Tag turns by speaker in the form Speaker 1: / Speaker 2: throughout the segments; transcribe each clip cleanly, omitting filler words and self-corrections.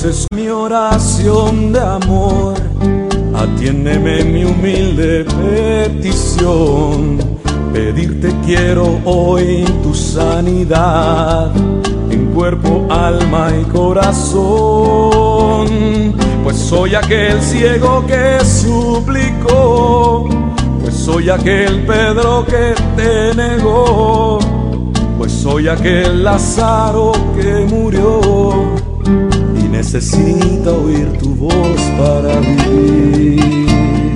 Speaker 1: Pues es mi oración de amor, atiéndeme mi humilde petición. Pedirte quiero hoy tu sanidad en cuerpo, alma y corazón. Pues soy aquel ciego que suplicó, pues soy aquel Pedro que te negó, pues soy aquel Lázaro que murió y necesita oír tu voz para vivir.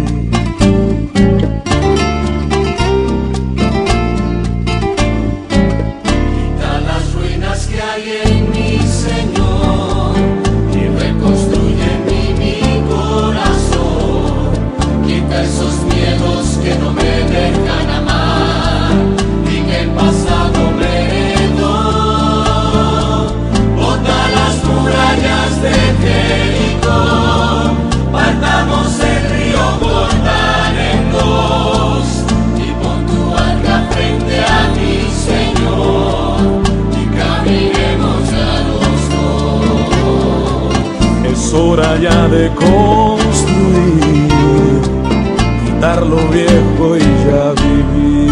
Speaker 1: Es hora ya de construir, quitar lo viejo y ya vivir.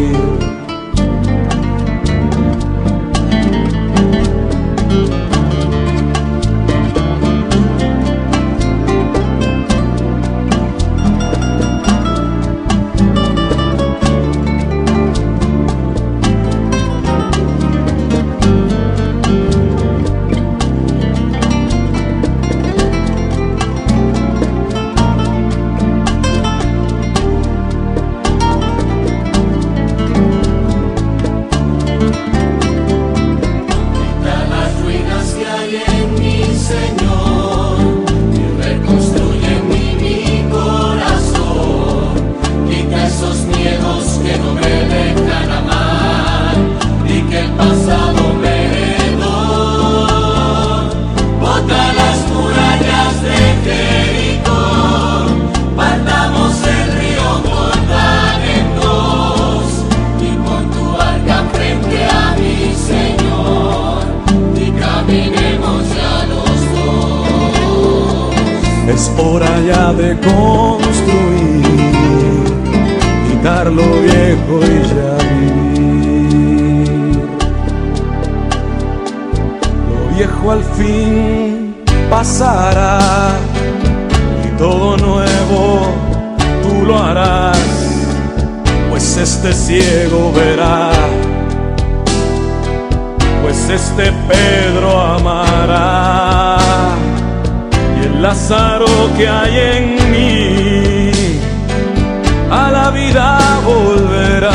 Speaker 1: Es hora ya de construir, quitar lo viejo y ya vivir. Lo viejo al fin pasará y todo nuevo tú lo harás, pues este ciego verá, pues este Pedro amará. El Lázaro que hay en mí a la vida volverá.